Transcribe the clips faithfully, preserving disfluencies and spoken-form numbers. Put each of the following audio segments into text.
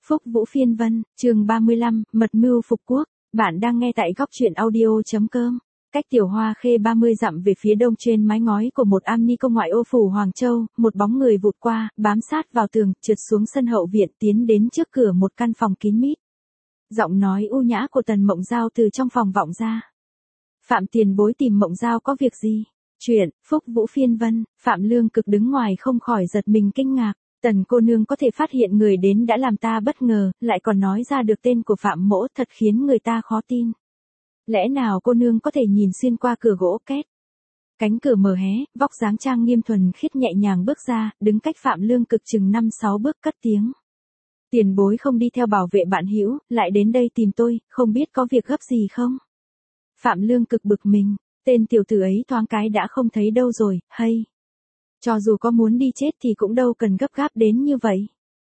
Phúc Vũ Phiên Vân, chương ba mươi lăm, Mật mưu phục quốc. Bạn đang nghe tại góc truyện audio.com. Cách Tiểu Hoa Khê ba mươi dặm về phía đông trên mái ngói của một am ni công ngoại ô phủ Hoàng Châu, một bóng người vụt qua, bám sát vào tường, trượt xuống sân hậu viện tiến đến trước cửa một căn phòng kín mít. Giọng nói u nhã của Tần Mộng Giao từ trong phòng vọng ra. Phạm tiền bối tìm Mộng Giao có việc gì? Chuyện, Phúc Vũ Phiên Vân, Phạm Lương Cực đứng ngoài không khỏi giật mình kinh ngạc. Tần cô nương có thể phát hiện người đến đã làm ta bất ngờ, lại còn nói ra được tên của Phạm mỗ, thật khiến người ta khó tin. Lẽ nào cô nương có thể nhìn xuyên qua cửa gỗ két? Cánh cửa mở hé, vóc dáng trang nghiêm thuần khiết nhẹ nhàng bước ra, đứng cách Phạm Lương Cực chừng năm sáu bước cất tiếng. Tiền bối không đi theo bảo vệ bạn hữu, lại đến đây tìm tôi, không biết có việc gấp gì không? Phạm Lương Cực bực mình, tên tiểu tử ấy thoáng cái đã không thấy đâu rồi, hay. Cho dù có muốn đi chết thì cũng đâu cần gấp gáp đến như vậy.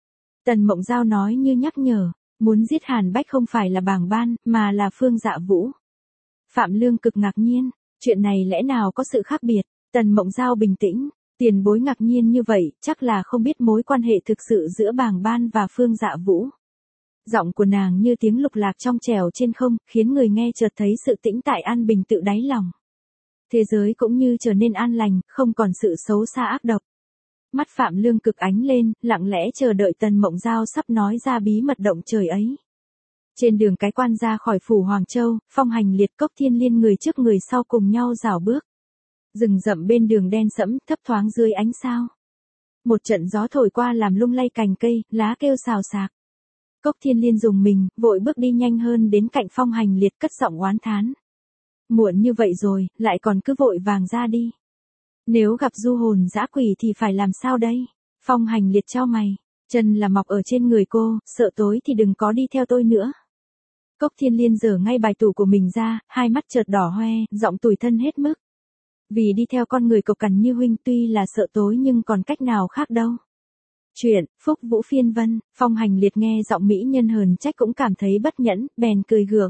Tần Mộng Giao nói như nhắc nhở, muốn giết Hàn Bách không phải là Bàng Ban, mà là Phương Dạ Vũ. Phạm Lương Cực ngạc nhiên, chuyện này lẽ nào có sự khác biệt? Tần Mộng Giao bình tĩnh, tiền bối ngạc nhiên như vậy, chắc là không biết mối quan hệ thực sự giữa Bàng Ban và Phương Dạ Vũ. Giọng của nàng như tiếng lục lạc trong trẻo trên không, khiến người nghe chợt thấy sự tĩnh tại an bình tự đáy lòng. Thế giới cũng như trở nên an lành, không còn sự xấu xa ác độc. Mắt Phạm Lương Cực ánh lên, lặng lẽ chờ đợi Tần Mộng Giao sắp nói ra bí mật động trời ấy. Trên đường cái quan ra khỏi phủ Hoàng Châu, Phong Hành Liệt, Cốc Thiên Liên người trước người sau cùng nhau rảo bước. Rừng rậm bên đường đen sẫm, thấp thoáng dưới ánh sao. Một trận gió thổi qua làm lung lay cành cây, lá kêu xào xạc. Cốc Thiên Liên dùng mình, vội bước đi nhanh hơn đến cạnh Phong Hành Liệt cất giọng oán thán. Muộn như vậy rồi, lại còn cứ vội vàng ra đi. Nếu gặp du hồn dã quỷ thì phải làm sao đây? Phong Hành Liệt chau mày, chân là mọc ở trên người cô, sợ tối thì đừng có đi theo tôi nữa. Cốc Thiên Liên giở ngay bài tủ của mình ra, hai mắt chợt đỏ hoe, giọng tủi thân hết mức. Vì đi theo con người cộc cằn như huynh tuy là sợ tối nhưng còn cách nào khác đâu. Chuyện, Phúc Vũ Phiên Vân, Phong Hành Liệt nghe giọng mỹ nhân hờn trách cũng cảm thấy bất nhẫn, bèn cười gượng.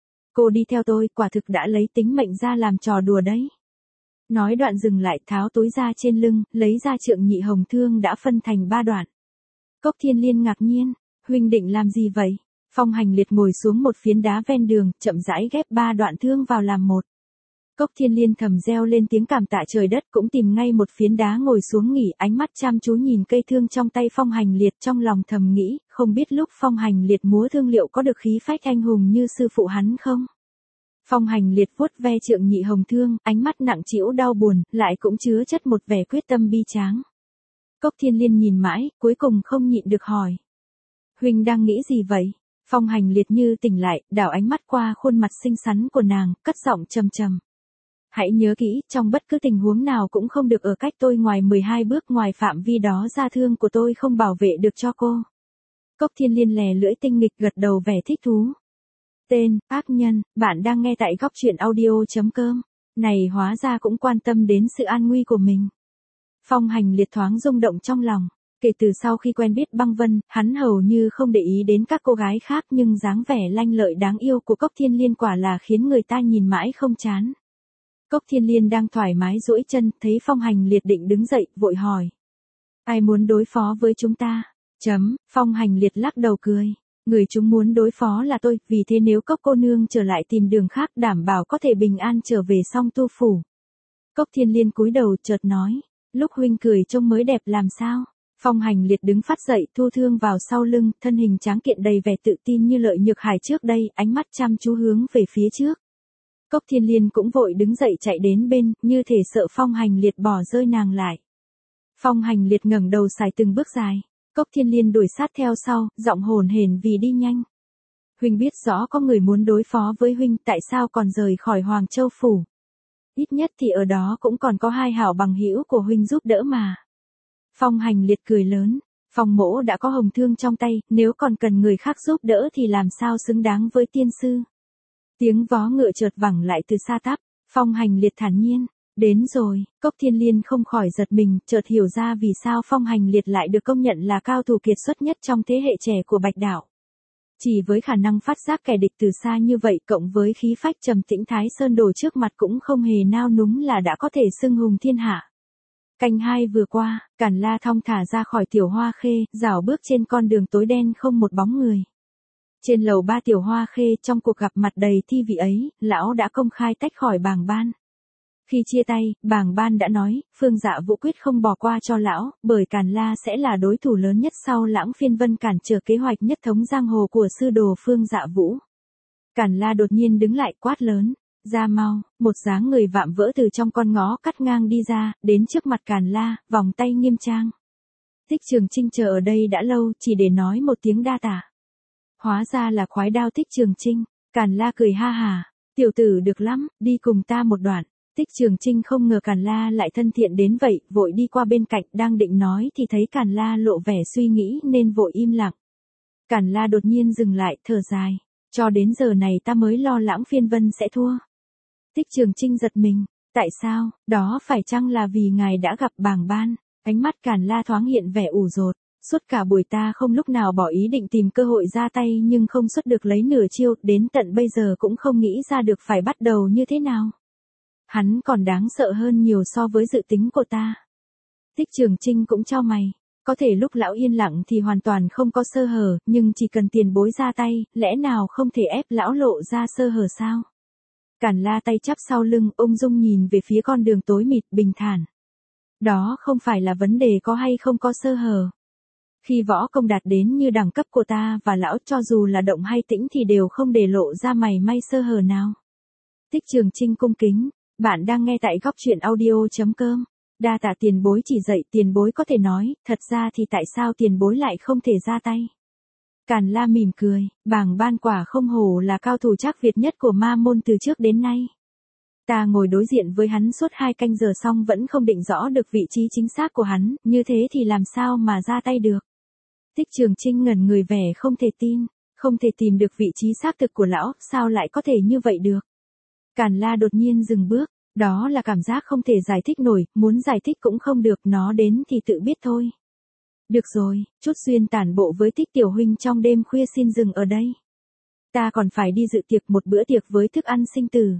Cô đi theo tôi, quả thực đã lấy tính mệnh ra làm trò đùa đấy. Nói đoạn dừng lại, tháo túi ra trên lưng, lấy ra trượng nhị hồng thương đã phân thành ba đoạn. Cốc Thiên Liên ngạc nhiên, huynh định làm gì vậy? Phong Hành Liệt ngồi xuống một phiến đá ven đường, chậm rãi ghép ba đoạn thương vào làm một. Cốc Thiên Liên thầm reo lên tiếng cảm tạ trời đất, cũng tìm ngay một phiến đá ngồi xuống nghỉ, ánh mắt chăm chú nhìn cây thương trong tay Phong Hành Liệt, trong lòng thầm nghĩ, không biết lúc Phong Hành Liệt múa thương liệu có được khí phách anh hùng như sư phụ hắn không? Phong Hành Liệt vuốt ve trượng nhị hồng thương, ánh mắt nặng trĩu đau buồn, lại cũng chứa chất một vẻ quyết tâm bi tráng. Cốc Thiên Liên nhìn mãi, cuối cùng không nhịn được hỏi. Huynh đang nghĩ gì vậy? Phong Hành Liệt như tỉnh lại, đảo ánh mắt qua khuôn mặt xinh xắn của nàng, cất giọng trầm trầm. Hãy nhớ kỹ, trong bất cứ tình huống nào cũng không được ở cách tôi ngoài mười hai bước, ngoài phạm vi đó ra thương của tôi không bảo vệ được cho cô. Cốc Thiên Liên lè lưỡi tinh nghịch gật đầu vẻ thích thú. Tên, ác nhân, bạn đang nghe tại góc truyện audio.com. Này hóa ra cũng quan tâm đến sự an nguy của mình. Phong Hành Liệt thoáng rung động trong lòng. Kể từ sau khi quen biết Băng Vân, hắn hầu như không để ý đến các cô gái khác, nhưng dáng vẻ lanh lợi đáng yêu của Cốc Thiên Liên quả là khiến người ta nhìn mãi không chán. Cốc Thiên Liên đang thoải mái duỗi chân, thấy Phong Hành Liệt định đứng dậy, vội hỏi. Ai muốn đối phó với chúng ta? Chấm, Phong Hành Liệt lắc đầu cười. Người chúng muốn đối phó là tôi, vì thế nếu Cốc cô nương trở lại tìm đường khác đảm bảo có thể bình an trở về Song Tu Phủ. Cốc Thiên Liên cúi đầu chợt nói. Lúc huynh cười trông mới đẹp làm sao? Phong Hành Liệt đứng phát dậy, thu thương vào sau lưng, thân hình tráng kiện đầy vẻ tự tin như Lợi Nhược Hải trước đây, ánh mắt chăm chú hướng về phía trước. Cốc Thiên Liên cũng vội đứng dậy chạy đến bên, như thể sợ Phong Hành Liệt bỏ rơi nàng lại. Phong Hành Liệt ngẩng đầu xài từng bước dài. Cốc Thiên Liên đuổi sát theo sau, giọng hồn hển vì đi nhanh. Huynh biết rõ có người muốn đối phó với huynh, tại sao còn rời khỏi Hoàng Châu Phủ? Ít nhất thì ở đó cũng còn có hai hảo bằng hữu của huynh giúp đỡ mà. Phong Hành Liệt cười lớn. Phong mỗ đã có hồng thương trong tay, nếu còn cần người khác giúp đỡ thì làm sao xứng đáng với tiên sư. Tiếng vó ngựa chợt vẳng lại từ xa tắp. Phong Hành Liệt thản nhiên. Đến rồi, Cốc Thiên Liên không khỏi giật mình, chợt hiểu ra vì sao Phong Hành Liệt lại được công nhận là cao thủ kiệt xuất nhất trong thế hệ trẻ của Bạch Đạo. Chỉ với khả năng phát giác kẻ địch từ xa như vậy, cộng với khí phách trầm tĩnh Thái Sơn Đồ trước mặt cũng không hề nao núng là đã có thể xưng hùng thiên hạ. Canh hai vừa qua, Càn La thong thả ra khỏi Tiểu Hoa Khê, rảo bước trên con đường tối đen không một bóng người. Trên lầu ba Tiểu Hoa Khê, trong cuộc gặp mặt đầy thi vị ấy, lão đã công khai tách khỏi Bàng Ban. Khi chia tay, Bàng Ban đã nói, Phương Dạ Vũ quyết không bỏ qua cho lão, bởi Càn La sẽ là đối thủ lớn nhất sau Lãng Phiên Vân cản trở kế hoạch nhất thống giang hồ của sư đồ Phương Dạ Vũ. Càn La đột nhiên đứng lại quát lớn, ra mau, một dáng người vạm vỡ từ trong con ngõ cắt ngang đi ra, đến trước mặt Càn La, vòng tay nghiêm trang. Thích Trường Trinh chờ ở đây đã lâu, chỉ để nói một tiếng đa tạ. Hóa ra là khoái đao Thích Trường Trinh. Càn La cười ha hà, tiểu tử được lắm, đi cùng ta một đoạn. Thích Trường Trinh không ngờ Càn La lại thân thiện đến vậy, vội đi qua bên cạnh, đang định nói thì thấy Càn La lộ vẻ suy nghĩ nên vội im lặng. Càn La đột nhiên dừng lại, thở dài, cho đến giờ này ta mới lo Lãng Phiên Vân sẽ thua. Thích Trường Trinh giật mình, tại sao, đó phải chăng là vì ngài đã gặp Bàng Ban? Ánh mắt Càn La thoáng hiện vẻ ủ rột, suốt cả buổi ta không lúc nào bỏ ý định tìm cơ hội ra tay nhưng không xuất được lấy nửa chiêu, đến tận bây giờ cũng không nghĩ ra được phải bắt đầu như thế nào. Hắn còn đáng sợ hơn nhiều so với dự tính của ta. Thích Trường Trinh cũng chau mày, có thể lúc lão yên lặng thì hoàn toàn không có sơ hở, nhưng chỉ cần tiền bối ra tay, lẽ nào không thể ép lão lộ ra sơ hở sao? Càn La tay chắp sau lưng, ung dung nhìn về phía con đường tối mịt, bình thản. Đó không phải là vấn đề có hay không có sơ hở. Khi võ công đạt đến như đẳng cấp của ta và lão, cho dù là động hay tĩnh thì đều không để lộ ra mảy may sơ hở nào. Thích Trường Trinh cung kính, bạn đang nghe tại góc truyện audio chấm com. Đa tạ tiền bối chỉ dạy, tiền bối có thể nói, thật ra thì tại sao tiền bối lại không thể ra tay? Càn La mỉm cười, Bàng Ban quả không hổ là cao thủ chắc Việt nhất của ma môn từ trước đến nay. Ta ngồi đối diện với hắn suốt hai canh giờ xong vẫn không định rõ được vị trí chính xác của hắn, như thế thì làm sao mà ra tay được? Thích Trường Trinh ngẩn người vẻ không thể tin, không thể tìm được vị trí xác thực của lão, sao lại có thể như vậy được? Càn La đột nhiên dừng bước, đó là cảm giác không thể giải thích nổi, muốn giải thích cũng không được, nó đến thì tự biết thôi. Được rồi, chút duyên tản bộ với Thích tiểu huynh trong đêm khuya xin dừng ở đây. Ta còn phải đi dự tiệc, một bữa tiệc với thức ăn sinh tử.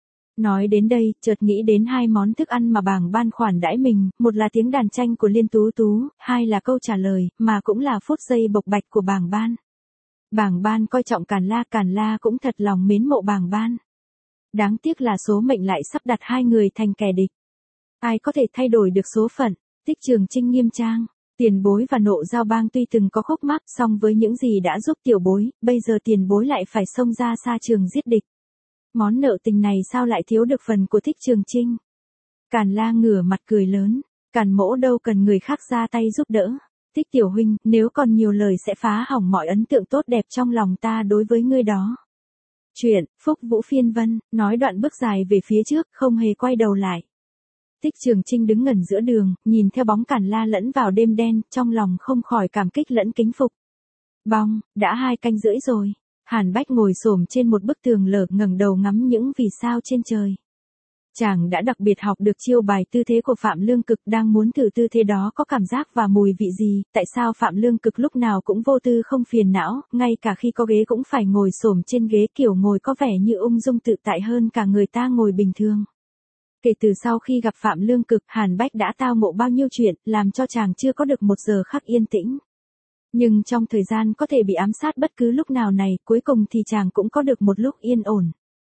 Nói đến đây, chợt nghĩ đến hai món thức ăn mà Bàng Ban khoản đãi mình, một là tiếng đàn tranh của Liên Tú Tú, hai là câu trả lời, mà cũng là phút giây bộc bạch của Bàng Ban. Bàng Ban coi trọng Càn La, Càn La cũng thật lòng mến mộ Bàng Ban. Đáng tiếc là số mệnh lại sắp đặt hai người thành kẻ địch. Ai có thể thay đổi được số phận? Thích Trường Trinh nghiêm trang, tiền bối và Nộ Giao Bang tuy từng có khúc mắc, song với những gì đã giúp tiểu bối, bây giờ tiền bối lại phải xông ra xa trường giết địch. Món nợ tình này sao lại thiếu được phần của Thích Trường Trinh? Càn La ngửa mặt cười lớn, Càn mỗ đâu cần người khác ra tay giúp đỡ. Thích tiểu huynh, nếu còn nhiều lời sẽ phá hỏng mọi ấn tượng tốt đẹp trong lòng ta đối với ngươi đó. Chuyện, Phúc Vũ Phiên Vân, nói đoạn bước dài về phía trước, không hề quay đầu lại. Thích Trường Trinh đứng ngẩn giữa đường, nhìn theo bóng Càn La lẫn vào đêm đen, trong lòng không khỏi cảm kích lẫn kính phục. Bong, đã hai canh rưỡi rồi. Hàn Bách ngồi xổm trên một bức tường lở, ngẩng đầu ngắm những vì sao trên trời. Chàng đã đặc biệt học được chiêu bài tư thế của Phạm Lương Cực, đang muốn thử tư thế đó có cảm giác và mùi vị gì, tại sao Phạm Lương Cực lúc nào cũng vô tư không phiền não, ngay cả khi có ghế cũng phải ngồi xổm trên ghế, kiểu ngồi có vẻ như ung dung tự tại hơn cả người ta ngồi bình thường. Kể từ sau khi gặp Phạm Lương Cực, Hàn Bách đã tao ngộ bao nhiêu chuyện, làm cho chàng chưa có được một giờ khắc yên tĩnh. Nhưng trong thời gian có thể bị ám sát bất cứ lúc nào này, cuối cùng thì chàng cũng có được một lúc yên ổn.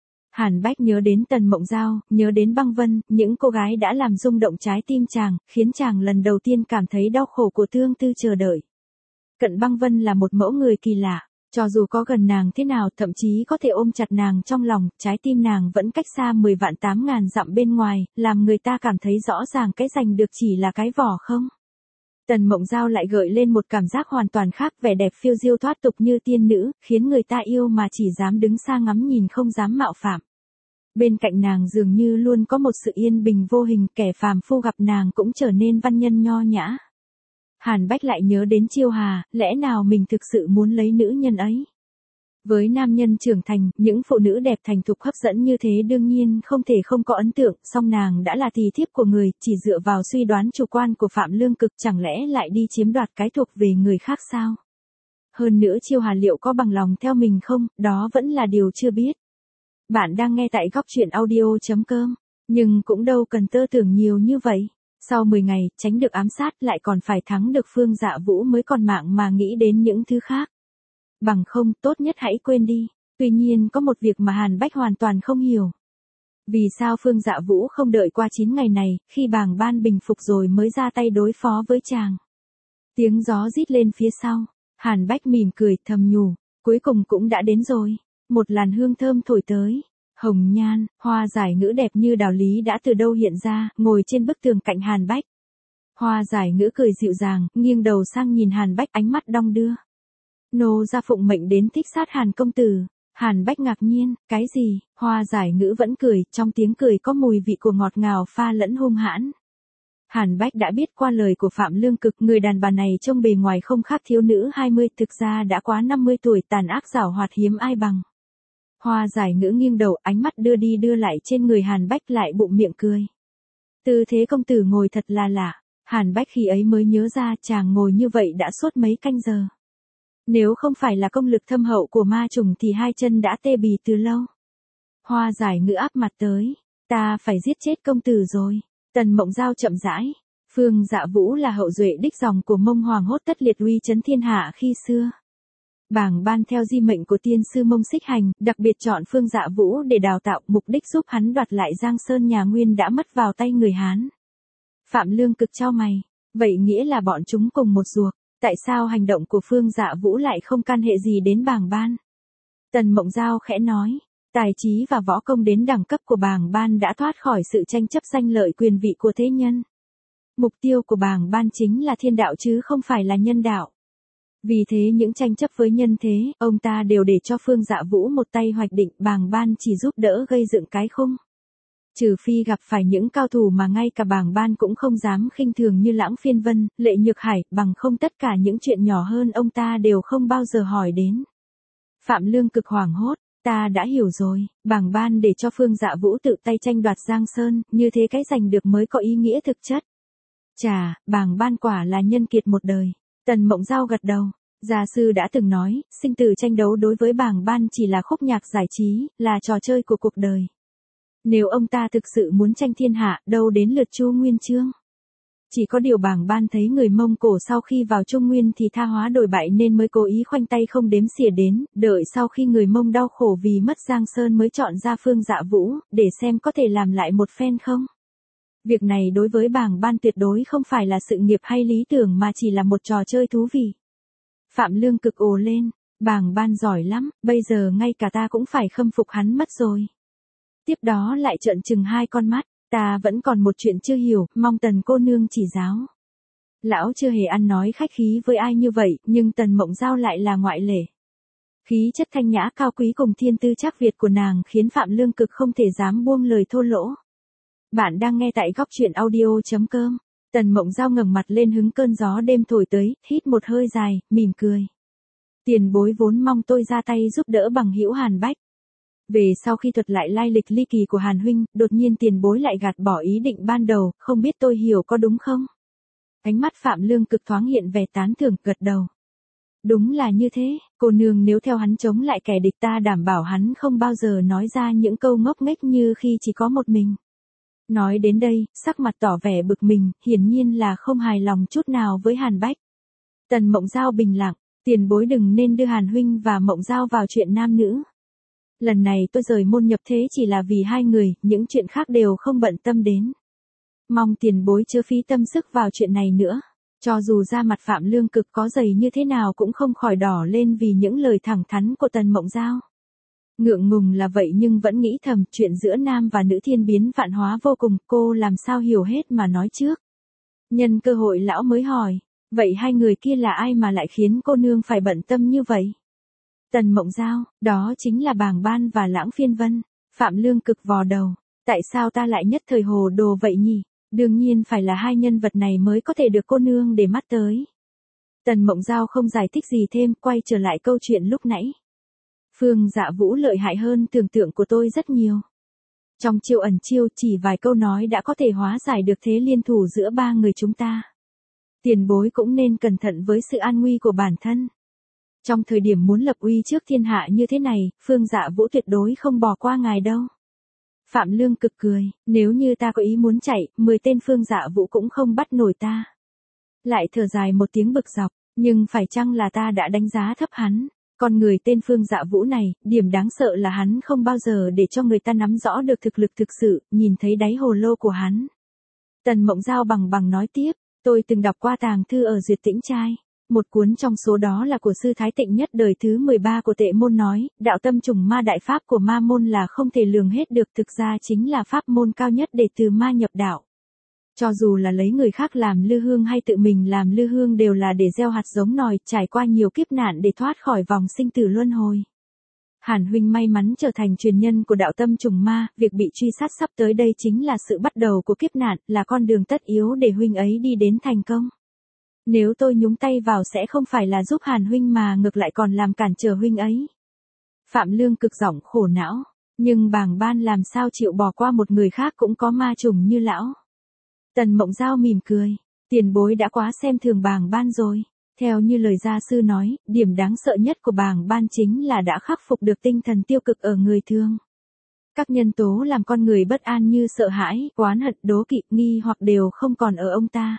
Hàn Bách nhớ đến Tần Mộng Giao, nhớ đến Băng Vân, những cô gái đã làm rung động trái tim chàng, khiến chàng lần đầu tiên cảm thấy đau khổ của tương tư chờ đợi. Cận Băng Vân là một mẫu người kỳ lạ, cho dù có gần nàng thế nào, thậm chí có thể ôm chặt nàng trong lòng, trái tim nàng vẫn cách xa mười vạn tám ngàn dặm bên ngoài, làm người ta cảm thấy rõ ràng cái giành được chỉ là cái vỏ không. Tần Mộng Giao lại gợi lên một cảm giác hoàn toàn khác, vẻ đẹp phiêu diêu thoát tục như tiên nữ, khiến người ta yêu mà chỉ dám đứng xa ngắm nhìn không dám mạo phạm. Bên cạnh nàng dường như luôn có một sự yên bình vô hình, kẻ phàm phu gặp nàng cũng trở nên văn nhân nho nhã. Hàn Bách lại nhớ đến Chiêu Hà, lẽ nào mình thực sự muốn lấy nữ nhân ấy? Với nam nhân trưởng thành, những phụ nữ đẹp thành thục hấp dẫn như thế đương nhiên không thể không có ấn tượng, song nàng đã là tỳ thiếp của người, chỉ dựa vào suy đoán chủ quan của Phạm Lương Cực chẳng lẽ lại đi chiếm đoạt cái thuộc về người khác sao? Hơn nữa Chiêu Hà liệu có bằng lòng theo mình không, đó vẫn là điều chưa biết. Bạn đang nghe tại góc truyện audio chấm com, nhưng cũng đâu cần tơ tưởng nhiều như vậy. Sau mười ngày, tránh được ám sát lại còn phải thắng được Phương Dạ Vũ mới còn mạng mà nghĩ đến những thứ khác. Bằng không, tốt nhất hãy quên đi. Tuy nhiên có một việc mà Hàn Bách hoàn toàn không hiểu. Vì sao Phương Dạ Vũ không đợi qua chín ngày này, khi Bàng Ban bình phục rồi mới ra tay đối phó với chàng. Tiếng gió rít lên phía sau, Hàn Bách mỉm cười thầm nhủ, cuối cùng cũng đã đến rồi. Một làn hương thơm thổi tới, hồng nhan, hoa giải ngữ đẹp như đào lý đã từ đâu hiện ra, ngồi trên bức tường cạnh Hàn Bách. Hoa giải ngữ cười dịu dàng, nghiêng đầu sang nhìn Hàn Bách ánh mắt đong đưa. Nô gia phụng mệnh đến thích sát Hàn công tử. Hàn Bách ngạc nhiên, cái gì? Hoa giải ngữ vẫn cười, trong tiếng cười có mùi vị của ngọt ngào pha lẫn hung hãn. Hàn Bách đã biết qua lời của Phạm Lương Cực, người đàn bà này trông bề ngoài không khác thiếu nữ hai mươi, thực ra đã quá năm mươi tuổi, tàn ác giảo hoạt hiếm ai bằng. Hoa giải ngữ nghiêng đầu, ánh mắt đưa đi đưa lại trên người Hàn Bách, lại bụng miệng cười. Tư thế công tử ngồi thật là lạ. Hàn Bách khi ấy mới nhớ ra chàng ngồi như vậy đã suốt mấy canh giờ. Nếu không phải là công lực thâm hậu của ma trùng thì hai chân đã tê bì từ lâu. Hoa giải ngữ áp mặt tới. Ta phải giết chết công tử rồi. Tần Mộng Giao chậm rãi. Phương Dạ Vũ là hậu duệ đích dòng của Mông Hoàng hốt tất liệt uy chấn thiên hạ khi xưa. Bàng Ban theo di mệnh của tiên sư Mông Xích Hành, đặc biệt chọn Phương Dạ Vũ để đào tạo, mục đích giúp hắn đoạt lại Giang Sơn nhà Nguyên đã mất vào tay người Hán. Phạm Lương Cực chau mày. Vậy nghĩa là bọn chúng cùng một ruột. Tại sao hành động của Phương Dạ Vũ lại không can hệ gì đến Bàng Ban? Tần Mộng Giao khẽ nói, tài trí và võ công đến đẳng cấp của Bàng Ban đã thoát khỏi sự tranh chấp danh lợi quyền vị của thế nhân. Mục tiêu của Bàng Ban chính là thiên đạo chứ không phải là nhân đạo. Vì thế những tranh chấp với nhân thế, ông ta đều để cho Phương Dạ Vũ một tay hoạch định, Bàng Ban chỉ giúp đỡ gây dựng cái khung. Trừ phi gặp phải những cao thủ mà ngay cả Bàng Ban cũng không dám khinh thường như Lãng Phiên Vân, Lệ Nhược Hải, bằng không tất cả những chuyện nhỏ hơn ông ta đều không bao giờ hỏi đến. Phạm Lương Cực hoảng hốt, ta đã hiểu rồi, Bàng Ban để cho Phương Dạ Vũ tự tay tranh đoạt Giang Sơn, như thế cái giành được mới có ý nghĩa thực chất. Chà, Bàng Ban quả là nhân kiệt một đời. Tần Mộng Giao gật đầu. Gia sư đã từng nói, sinh tử tranh đấu đối với Bàng Ban chỉ là khúc nhạc giải trí, là trò chơi của cuộc đời. Nếu ông ta thực sự muốn tranh thiên hạ, đâu đến lượt Chu Nguyên Chương. Chỉ có điều Bàng Ban thấy người Mông Cổ sau khi vào Trung Nguyên thì tha hóa đổi bại nên mới cố ý khoanh tay không đếm xỉa đến, đợi sau khi người Mông đau khổ vì mất Giang Sơn mới chọn ra Phương Dạ Vũ, để xem có thể làm lại một phen không. Việc này đối với Bàng Ban tuyệt đối không phải là sự nghiệp hay lý tưởng mà chỉ là một trò chơi thú vị. Phạm Lương Cực ồ lên, Bàng Ban giỏi lắm, bây giờ ngay cả ta cũng phải khâm phục hắn mất rồi. Tiếp đó lại trợn trừng hai con mắt, ta vẫn còn một chuyện chưa hiểu, mong Tần cô nương chỉ giáo. Lão chưa hề ăn nói khách khí với ai như vậy, nhưng Tần Mộng Giao lại là ngoại lệ. Khí chất thanh nhã cao quý cùng thiên tư trác Việt của nàng khiến Phạm Lương Cực không thể dám buông lời thô lỗ. Bạn đang nghe tại góc truyện audio chấm com. Tần Mộng Giao ngẩng mặt lên hứng cơn gió đêm thổi tới, hít một hơi dài, mỉm cười. Tiền bối vốn mong tôi ra tay giúp đỡ bằng hữu Hàn Bách. Về sau khi thuật lại lai lịch ly kỳ của Hàn huynh, đột nhiên tiền bối lại gạt bỏ ý định ban đầu, không biết tôi hiểu có đúng không? Ánh mắt Phạm Lương Cực thoáng hiện vẻ tán thưởng, gật đầu. Đúng là như thế, cô nương nếu theo hắn chống lại kẻ địch ta đảm bảo hắn không bao giờ nói ra những câu ngốc nghếch như khi chỉ có một mình. Nói đến đây, sắc mặt tỏ vẻ bực mình, hiển nhiên là không hài lòng chút nào với Hàn Bách. Tần Mộng Giao bình lặng, tiền bối đừng nên đưa Hàn huynh và Mộng Giao vào chuyện nam nữ. Lần này tôi rời môn nhập thế chỉ là vì hai người, những chuyện khác đều không bận tâm đến. Mong tiền bối chớ phí tâm sức vào chuyện này nữa. Cho dù da mặt Phạm Lương Cực có dày như thế nào cũng không khỏi đỏ lên vì những lời thẳng thắn của Tần Mộng Giao. Ngượng ngùng là vậy nhưng vẫn nghĩ thầm chuyện giữa nam và nữ thiên biến vạn hóa vô cùng, cô làm sao hiểu hết mà nói trước. Nhân cơ hội lão mới hỏi, vậy hai người kia là ai mà lại khiến cô nương phải bận tâm như vậy? Tần Mộng Giao, đó chính là Bàng Ban và Lãng Phiên Vân. Phạm Lương Cực vò đầu, tại sao ta lại nhất thời hồ đồ vậy nhỉ? Đương nhiên phải là hai nhân vật này mới có thể được cô nương để mắt tới. Tần Mộng Giao không giải thích gì thêm, quay trở lại câu chuyện lúc nãy. Phương Dạ Vũ lợi hại hơn tưởng tượng của tôi rất nhiều. Trong chiêu ẩn chiêu chỉ vài câu nói đã có thể hóa giải được thế liên thủ giữa ba người chúng ta. Tiền bối cũng nên cẩn thận với sự an nguy của bản thân. Trong thời điểm muốn lập uy trước thiên hạ như thế này, Phương Dạ Vũ tuyệt đối không bỏ qua ngài đâu. Phạm Lương Cực cười, nếu như ta có ý muốn chạy, mười tên Phương Dạ Vũ cũng không bắt nổi ta. Lại thở dài một tiếng bực dọc, nhưng phải chăng là ta đã đánh giá thấp hắn? Con người tên Phương Dạ Vũ này, điểm đáng sợ là hắn không bao giờ để cho người ta nắm rõ được thực lực thực sự, nhìn thấy đáy hồ lô của hắn. Tần Mộng Giao bằng bằng nói tiếp, tôi từng đọc qua tàng thư ở Duyệt Tĩnh Trai. Một cuốn trong số đó là của sư Thái Tịnh Nhất đời thứ mười ba của Tệ Môn nói, đạo tâm trùng ma đại pháp của ma môn là không thể lường hết được, thực ra chính là pháp môn cao nhất để từ ma nhập đạo. Cho dù là lấy người khác làm lư hương hay tự mình làm lư hương đều là để gieo hạt giống nòi, trải qua nhiều kiếp nạn để thoát khỏi vòng sinh tử luân hồi. Hàn huynh may mắn trở thành truyền nhân của đạo tâm trùng ma, việc bị truy sát sắp tới đây chính là sự bắt đầu của kiếp nạn, là con đường tất yếu để huynh ấy đi đến thành công. Nếu tôi nhúng tay vào sẽ không phải là giúp Hàn huynh mà ngược lại còn làm cản trở huynh ấy. Phạm Lương Cực giọng khổ não, nhưng Bàng Ban làm sao chịu bỏ qua một người khác cũng có ma trùng như lão. Tần Mộng Giao mỉm cười, tiền bối đã quá xem thường Bàng Ban rồi. Theo như lời gia sư nói, điểm đáng sợ nhất của Bàng Ban chính là đã khắc phục được tinh thần tiêu cực ở người thường. Các nhân tố làm con người bất an như sợ hãi, oán hận, đố kỵ, nghi hoặc đều không còn ở ông ta.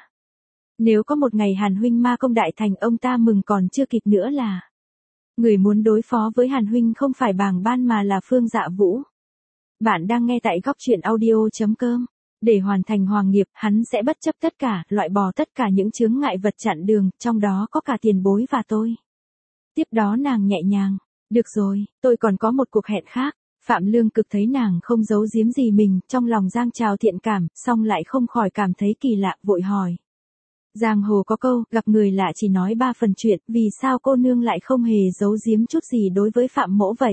Nếu có một ngày Hàn huynh ma công đại thành, ông ta mừng còn chưa kịp nữa là. Người muốn đối phó với Hàn huynh không phải Bàng Ban mà là Phương Dạ Vũ. Bạn đang nghe tại góc truyện audio chấm com. Để hoàn thành hoàng nghiệp, hắn sẽ bất chấp tất cả, loại bỏ tất cả những chướng ngại vật chặn đường, trong đó có cả tiền bối và tôi. Tiếp đó nàng nhẹ nhàng, được rồi, tôi còn có một cuộc hẹn khác. Phạm Lương Cực thấy nàng không giấu giếm gì mình, trong lòng dâng trào thiện cảm, song lại không khỏi cảm thấy kỳ lạ, vội hỏi. Giang hồ có câu, gặp người lạ chỉ nói ba phần chuyện, vì sao cô nương lại không hề giấu giếm chút gì đối với Phạm mỗ vậy?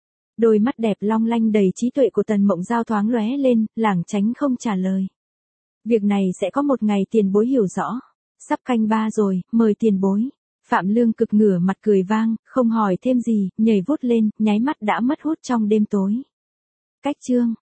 Đôi mắt đẹp long lanh đầy trí tuệ của Tần Mộng Giao thoáng lóe lên, lảng tránh không trả lời. Việc này sẽ có một ngày tiền bối hiểu rõ. Sắp canh ba rồi, mời tiền bối. Phạm Lương Cực ngửa mặt cười vang, không hỏi thêm gì, nhảy vút lên, nháy mắt đã mất hút trong đêm tối. Cách chương